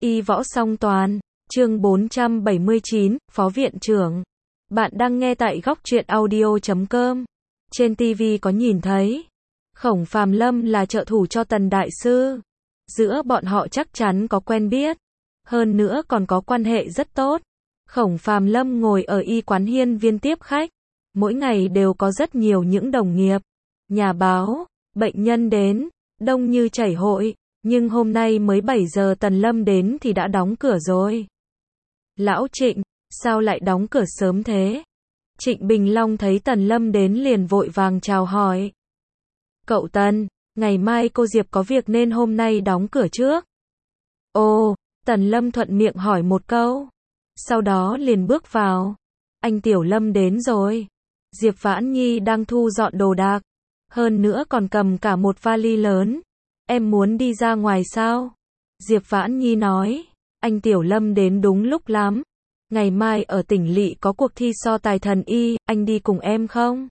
Y võ song toàn, chương 479, Phó Viện trưởng. Bạn đang nghe tại góc truyện audio.com. Trên TV có nhìn thấy, Khổng Phàm Lâm là trợ thủ cho Tần Đại Sư. Giữa bọn họ chắc chắn có quen biết. Hơn nữa còn có quan hệ rất tốt. Khổng Phàm Lâm ngồi ở y quán hiên viên tiếp khách. Mỗi ngày đều có rất nhiều những đồng nghiệp, nhà báo, bệnh nhân đến, đông như chảy hội. Nhưng hôm nay mới 7 giờ Tần Lâm đến thì đã đóng cửa rồi. Lão Trịnh, sao lại đóng cửa sớm thế? Trịnh Bình Long thấy Tần Lâm đến liền vội vàng chào hỏi. Cậu Tần, ngày mai cô Diệp có việc nên hôm nay đóng cửa trước. Ồ, Tần Lâm thuận miệng hỏi một câu. Sau đó liền bước vào. Anh Tiểu Lâm đến rồi. Diệp Vãn Nhi đang thu dọn đồ đạc. Hơn nữa còn cầm cả một vali lớn. Em muốn đi ra ngoài sao? Diệp Vãn Nhi nói. Anh Tiểu Lâm đến đúng lúc lắm. Ngày mai ở tỉnh lỵ có cuộc thi so tài thần y, anh đi cùng em không?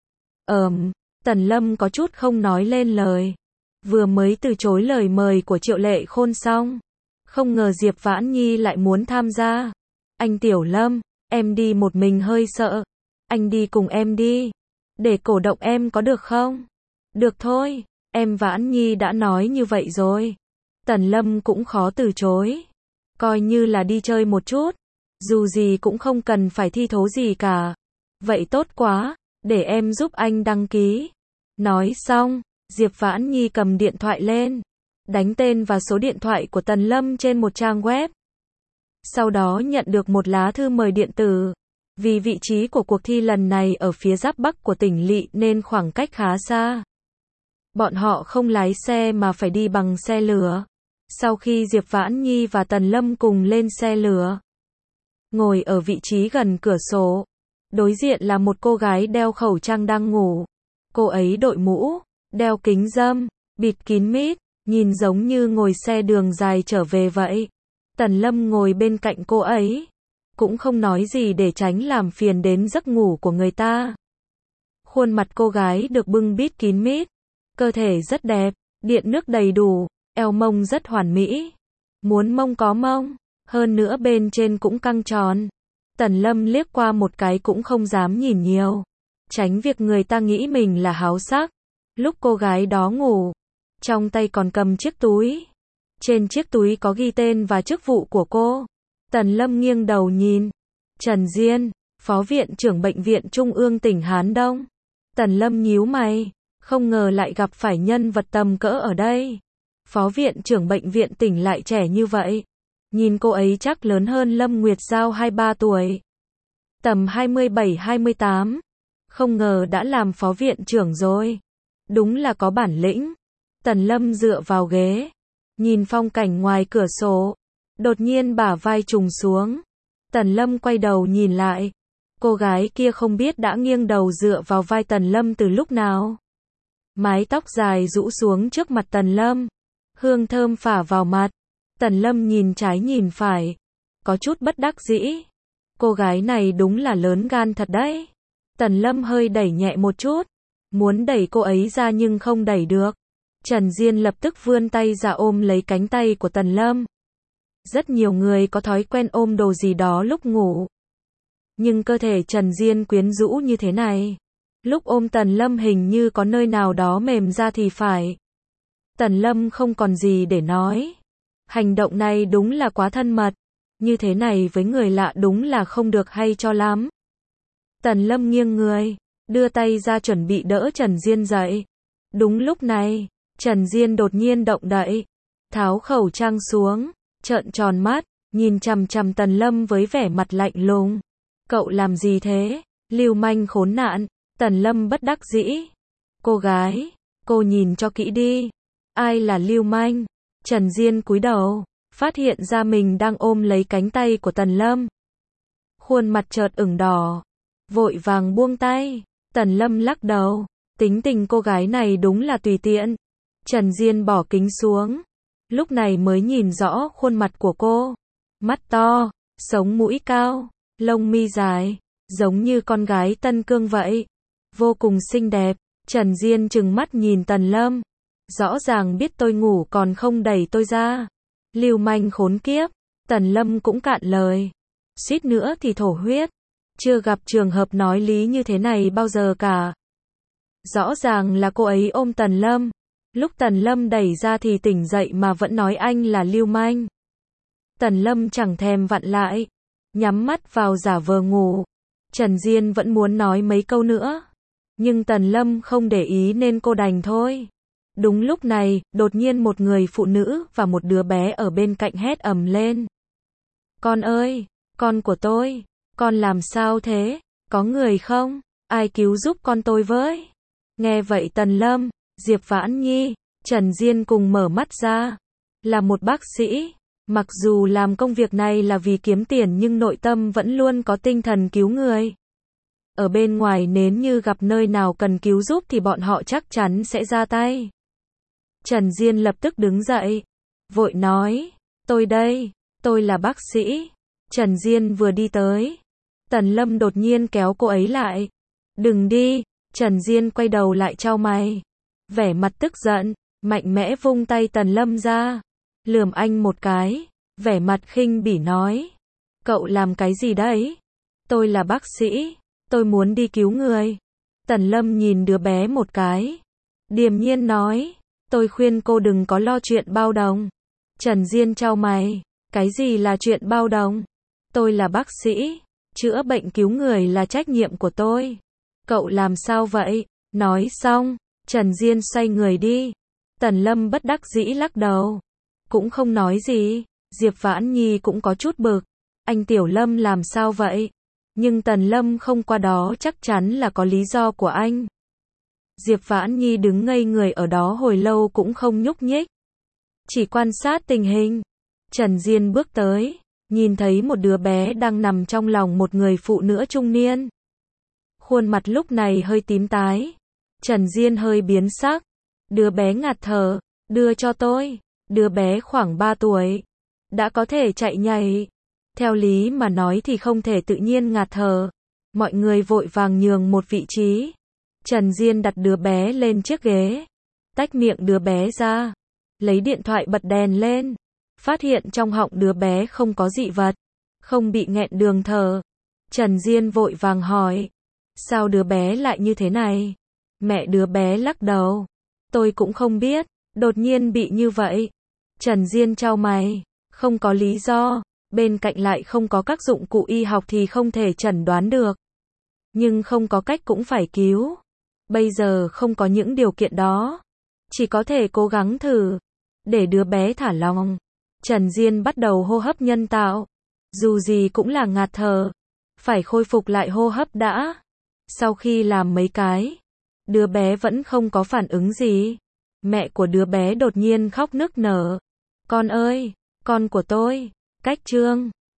Tần Lâm có chút không nói lên lời. Vừa mới từ chối lời mời của Triệu Lệ Khôn xong. Không ngờ Diệp Vãn Nhi lại muốn tham gia. Anh Tiểu Lâm, em đi một mình hơi sợ. Anh đi cùng em đi. Để cổ động em có được không? Được thôi, em Vãn Nhi đã nói như vậy rồi. Tần Lâm cũng khó từ chối. Coi như là đi chơi một chút. Dù gì cũng không cần phải thi thố gì cả. Vậy tốt quá, để em giúp anh đăng ký. Nói xong, Diệp Vãn Nhi cầm điện thoại lên. Đánh tên và số điện thoại của Tần Lâm trên một trang web. Sau đó nhận được một lá thư mời điện tử. Vì vị trí của cuộc thi lần này ở phía giáp bắc của tỉnh lỵ nên khoảng cách khá xa. Bọn họ không lái xe mà phải đi bằng xe lửa. Sau khi Diệp Vãn Nhi và Tần Lâm cùng lên xe lửa, ngồi ở vị trí gần cửa sổ, đối diện là một cô gái đeo khẩu trang đang ngủ. Cô ấy đội mũ, đeo kính râm, bịt kín mít, nhìn giống như ngồi xe đường dài trở về vậy. Tần Lâm ngồi bên cạnh cô ấy, cũng không nói gì để tránh làm phiền đến giấc ngủ của người ta. Khuôn mặt cô gái được bưng bít kín mít, cơ thể rất đẹp, điện nước đầy đủ, eo mông rất hoàn mỹ. Muốn mông có mông, hơn nữa bên trên cũng căng tròn. Tần Lâm liếc qua một cái cũng không dám nhìn nhiều, tránh việc người ta nghĩ mình là háo sắc. Lúc cô gái đó ngủ, trong tay còn cầm chiếc túi. Trên chiếc túi có ghi tên và chức vụ của cô. Tần Lâm nghiêng đầu nhìn. Trần Diên, Phó Viện trưởng Bệnh viện Trung ương tỉnh Hán Đông. Tần Lâm nhíu mày, không ngờ lại gặp phải nhân vật tầm cỡ ở đây. Phó Viện trưởng Bệnh viện tỉnh lại trẻ như vậy. Nhìn cô ấy chắc lớn hơn Lâm Nguyệt Giao 2-3 tuổi. Tầm 27-28. Không ngờ đã làm Phó Viện trưởng rồi. Đúng là có bản lĩnh. Tần Lâm dựa vào ghế, nhìn phong cảnh ngoài cửa sổ. Đột nhiên bả vai trùng xuống. Tần Lâm quay đầu nhìn lại. Cô gái kia không biết đã nghiêng đầu dựa vào vai Tần Lâm từ lúc nào. Mái tóc dài rũ xuống trước mặt Tần Lâm. Hương thơm phả vào mặt. Tần Lâm nhìn trái nhìn phải. Có chút bất đắc dĩ. Cô gái này đúng là lớn gan thật đấy. Tần Lâm hơi đẩy nhẹ một chút. Muốn đẩy cô ấy ra nhưng không đẩy được. Trần Diên lập tức vươn tay ra ôm lấy cánh tay của Tần Lâm. Rất nhiều người có thói quen ôm đồ gì đó lúc ngủ. Nhưng cơ thể Trần Diên quyến rũ như thế này. Lúc ôm Tần Lâm hình như có nơi nào đó mềm ra thì phải. Tần Lâm không còn gì để nói. Hành động này đúng là quá thân mật. Như thế này với người lạ đúng là không được hay cho lắm. Tần Lâm nghiêng người, đưa tay ra chuẩn bị đỡ Trần Diên dậy. Đúng lúc này, Trần Diên đột nhiên động đậy, tháo khẩu trang xuống, trợn tròn mắt, nhìn chằm chằm Tần Lâm với vẻ mặt lạnh lùng. Cậu làm gì thế? Lưu manh khốn nạn. Tần Lâm bất đắc dĩ. Cô gái, cô nhìn cho kỹ đi. Ai là lưu manh? Trần Diên cúi đầu, phát hiện ra mình đang ôm lấy cánh tay của Tần Lâm. Khuôn mặt chợt ửng đỏ, vội vàng buông tay. Tần Lâm lắc đầu, tính tình cô gái này đúng là tùy tiện. Trần Diên bỏ kính xuống, lúc này mới nhìn rõ khuôn mặt của cô. Mắt to, sống mũi cao, lông mi dài, giống như con gái Tân Cương vậy. Vô cùng xinh đẹp. Trần Diên trừng mắt nhìn Tần Lâm. Rõ ràng biết tôi ngủ còn không đẩy tôi ra. Lưu manh khốn kiếp. Tần Lâm cũng cạn lời. Suýt nữa thì thổ huyết. Chưa gặp trường hợp nói lý như thế này bao giờ cả. Rõ ràng là cô ấy ôm Tần Lâm. Lúc Tần Lâm đẩy ra thì tỉnh dậy mà vẫn nói anh là lưu manh. Tần Lâm chẳng thèm vặn lại. Nhắm mắt vào giả vờ ngủ. Trần Diên vẫn muốn nói mấy câu nữa. Nhưng Tần Lâm không để ý nên cô đành thôi. Đúng lúc này, đột nhiên một người phụ nữ và một đứa bé ở bên cạnh hét ầm lên. Con ơi, con của tôi, con làm sao thế? Có người không? Ai cứu giúp con tôi với? Nghe vậy Tần Lâm, Diệp Vãn Nhi, Trần Diên cùng mở mắt ra. Là một bác sĩ. Mặc dù làm công việc này là vì kiếm tiền nhưng nội tâm vẫn luôn có tinh thần cứu người. Ở bên ngoài nếu như gặp nơi nào cần cứu giúp thì bọn họ chắc chắn sẽ ra tay. Trần Diên lập tức đứng dậy. Vội nói. Tôi đây. Tôi là bác sĩ. Trần Diên vừa đi tới. Tần Lâm đột nhiên kéo cô ấy lại. Đừng đi. Trần Diên quay đầu lại chau mày. Vẻ mặt tức giận. Mạnh mẽ vung tay Tần Lâm ra. Lườm anh một cái. Vẻ mặt khinh bỉ nói. Cậu làm cái gì đấy? Tôi là bác sĩ. Tôi muốn đi cứu người. Tần Lâm nhìn đứa bé một cái. Điềm nhiên nói. Tôi khuyên cô đừng có lo chuyện bao đồng. Trần Diên chau mày. Cái gì là chuyện bao đồng? Tôi là bác sĩ. Chữa bệnh cứu người là trách nhiệm của tôi. Cậu làm sao vậy? Nói xong, Trần Diên xoay người đi. Tần Lâm bất đắc dĩ lắc đầu. Cũng không nói gì. Diệp Vãn Nhi cũng có chút bực. Anh Tiểu Lâm làm sao vậy? Nhưng Tần Lâm không qua đó chắc chắn là có lý do của anh. Diệp Vãn Nhi đứng ngây người ở đó hồi lâu cũng không nhúc nhích. Chỉ quan sát tình hình. Trần Diên bước tới. Nhìn thấy một đứa bé đang nằm trong lòng một người phụ nữ trung niên. Khuôn mặt lúc này hơi tím tái. Trần Diên hơi biến sắc. Đứa bé ngạt thở. Đưa cho tôi. Đứa bé khoảng 3 tuổi. Đã có thể chạy nhảy. Theo lý mà nói thì không thể tự nhiên ngạt thở. Mọi người vội vàng nhường một vị trí. Trần Diên đặt đứa bé lên chiếc ghế. Tách miệng đứa bé ra. Lấy điện thoại bật đèn lên. Phát hiện trong họng đứa bé không có dị vật. Không bị nghẹn đường thở. Trần Diên vội vàng hỏi. Sao đứa bé lại như thế này? Mẹ đứa bé lắc đầu. Tôi cũng không biết. Đột nhiên bị như vậy. Trần Diên chau mày. Không có lý do. Bên cạnh lại không có các dụng cụ y học thì không thể chẩn đoán được. Nhưng không có cách cũng phải cứu. Bây giờ không có những điều kiện đó. Chỉ có thể cố gắng thử. Để đứa bé thả lỏng. Trần Diên bắt đầu hô hấp nhân tạo. Dù gì cũng là ngạt thở. Phải khôi phục lại hô hấp đã. Sau khi làm mấy cái. Đứa bé vẫn không có phản ứng gì. Mẹ của đứa bé đột nhiên khóc nức nở. Con ơi, con của tôi. Cách chương